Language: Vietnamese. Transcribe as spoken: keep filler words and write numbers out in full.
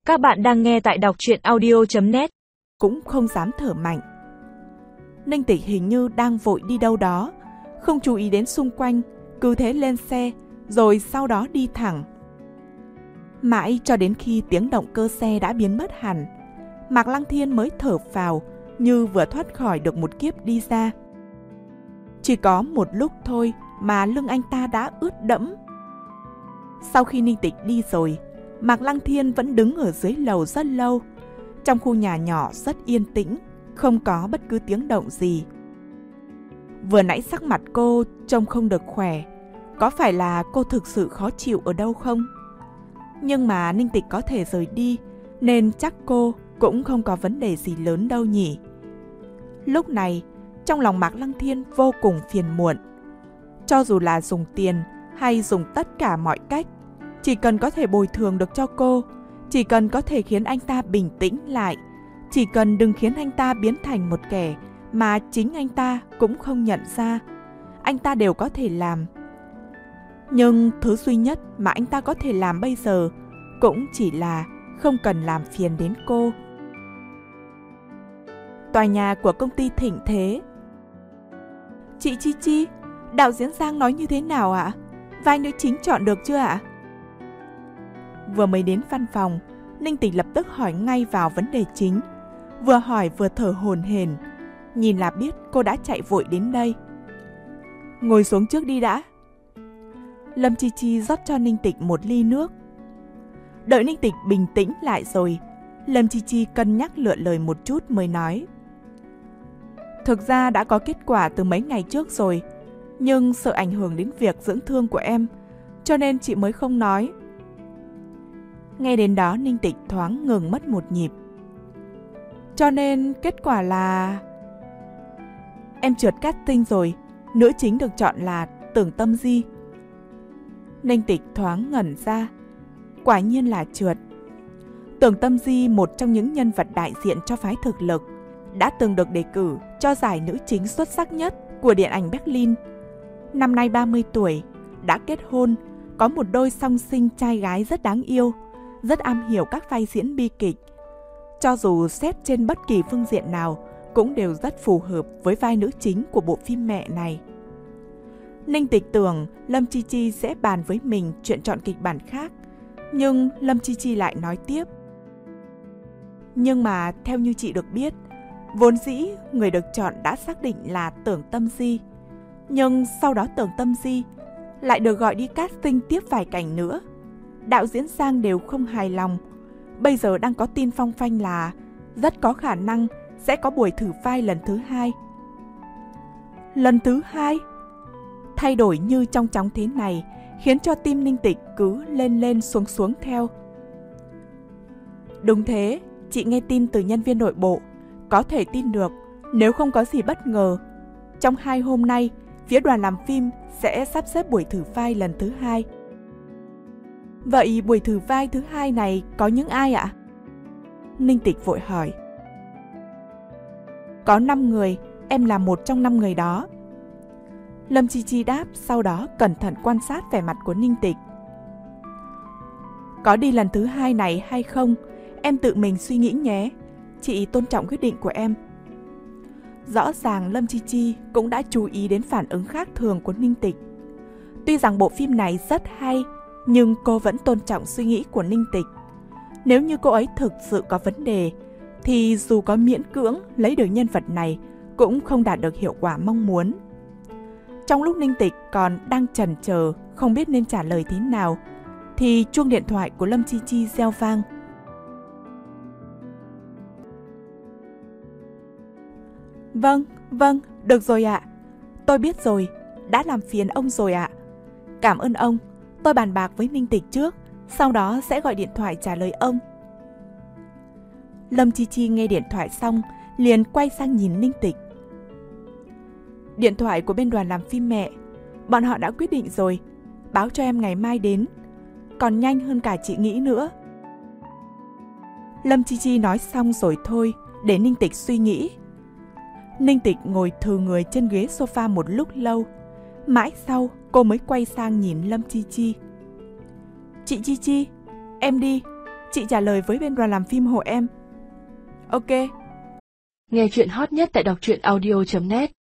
Các bạn đang nghe tại đọc truyện audio chấm net. Cũng không dám thở mạnh. Ninh Tịch hình như đang vội đi đâu đó, không chú ý đến xung quanh, cứ thế lên xe, rồi sau đó đi thẳng. Mãi cho đến khi tiếng động cơ xe đã biến mất hẳn, Mạc Lăng Thiên mới thở phào như vừa thoát khỏi được một kiếp đi ra. Chỉ có một lúc thôi mà lưng anh ta đã ướt đẫm. Sau khi Ninh Tịch đi rồi, Mạc Lăng Thiên vẫn đứng ở dưới lầu rất lâu. Trong khu nhà nhỏ rất yên tĩnh, không có bất cứ tiếng động gì. Vừa nãy sắc mặt cô trông không được khỏe, có phải là cô thực sự khó chịu ở đâu không? Nhưng mà Ninh Tịch có thể rời đi, nên chắc cô cũng không có vấn đề gì lớn đâu nhỉ. Lúc này, trong lòng Mạc Lăng Thiên vô cùng phiền muộn. Cho dù là dùng tiền hay dùng tất cả mọi cách, chỉ cần có thể bồi thường được cho cô, chỉ cần có thể khiến anh ta bình tĩnh lại, chỉ cần đừng khiến anh ta biến thành một kẻ mà chính anh ta cũng không nhận ra, anh ta đều có thể làm. Nhưng thứ duy nhất mà anh ta có thể làm bây giờ cũng chỉ là không cần làm phiền đến cô. Tòa nhà của công ty Thịnh Thế. Chị Chi Chi, đạo diễn Giang nói như thế nào ạ? Vai nữ chính chọn được chưa ạ? Vừa mới đến văn phòng, Ninh Tịch lập tức hỏi ngay vào vấn đề chính. Vừa hỏi vừa thở hổn hển, nhìn là biết cô đã chạy vội đến đây. Ngồi xuống trước đi đã. Lâm Chi Chi rót cho Ninh Tịch một ly nước. Đợi Ninh Tịch bình tĩnh lại rồi, Lâm Chi Chi cân nhắc lựa lời một chút mới nói. Thực ra đã có kết quả từ mấy ngày trước rồi, nhưng sợ ảnh hưởng đến việc dưỡng thương của em, cho nên chị mới không nói. Nghe đến đó Ninh Tịch thoáng ngừng mất một nhịp. Cho nên kết quả là... Em trượt casting rồi, nữ chính được chọn là Tưởng Tâm Di. Ninh Tịch thoáng ngẩn ra. Quả nhiên là trượt. Tưởng Tâm Di, một trong những nhân vật đại diện cho phái thực lực, đã từng được đề cử cho giải nữ chính xuất sắc nhất của điện ảnh Berlin. Năm nay ba mươi tuổi, đã kết hôn, có một đôi song sinh trai gái rất đáng yêu, rất am hiểu các vai diễn bi kịch. Cho dù xét trên bất kỳ phương diện nào, cũng đều rất phù hợp với vai nữ chính của bộ phim mẹ này. Ninh Tịch tưởng Lâm Chi Chi sẽ bàn với mình chuyện chọn kịch bản khác, nhưng Lâm Chi Chi lại nói tiếp. Nhưng mà theo như chị được biết, vốn dĩ người được chọn đã xác định là Tưởng Tâm Di. Nhưng sau đó Tưởng Tâm Di lại được gọi đi casting tiếp vài cảnh nữa. Đạo diễn Giang đều không hài lòng. Bây giờ đang có tin phong phanh là rất có khả năng sẽ có buổi thử vai lần thứ hai. Lần thứ hai? Thay đổi như trong chóng thế này khiến cho tim Ninh Tịch cứ lên lên xuống xuống theo. Đúng thế, chị nghe tin từ nhân viên nội bộ. Có thể tin được, nếu không có gì bất ngờ, trong hai hôm nay, phía đoàn làm phim sẽ sắp xếp buổi thử vai lần thứ hai. Vậy buổi thử vai thứ hai này có những ai ạ? Ninh Tịch vội hỏi. Có năm người, em là một trong năm người đó. Lâm Chi Chi đáp, sau đó cẩn thận quan sát vẻ mặt của Ninh Tịch. Có đi lần thứ hai này hay không, em tự mình suy nghĩ nhé. Chị tôn trọng quyết định của em. Rõ ràng Lâm Chi Chi cũng đã chú ý đến phản ứng khác thường của Ninh Tịch. Tuy rằng bộ phim này rất hay, nhưng cô vẫn tôn trọng suy nghĩ của Ninh Tịch. Nếu như cô ấy thực sự có vấn đề, thì dù có miễn cưỡng lấy được nhân vật này, cũng không đạt được hiệu quả mong muốn. Trong lúc Ninh Tịch còn đang chần chờ, không biết nên trả lời thế nào, thì chuông điện thoại của Lâm Chi Chi reo vang. Vâng, vâng, được rồi ạ. Tôi biết rồi, đã làm phiền ông rồi ạ. Cảm ơn ông, tôi bàn bạc với Ninh Tịch trước, sau đó sẽ gọi điện thoại trả lời ông. Lâm Chi Chi nghe điện thoại xong, liền quay sang nhìn Ninh Tịch. Điện thoại của bên đoàn làm phim mẹ, bọn họ đã quyết định rồi, báo cho em ngày mai đến, còn nhanh hơn cả chị nghĩ nữa. Lâm Chi Chi nói xong rồi thôi, để Ninh Tịch suy nghĩ. Ninh Tịch ngồi thừ người trên ghế sofa một lúc lâu. Mãi sau, cô mới quay sang nhìn Lâm Chi Chi. Chị Chi Chi, em đi. Chị trả lời với bên đoàn làm phim hộ em. Ok. Nghe chuyện hot nhất tại đọc truyện audio chấm net.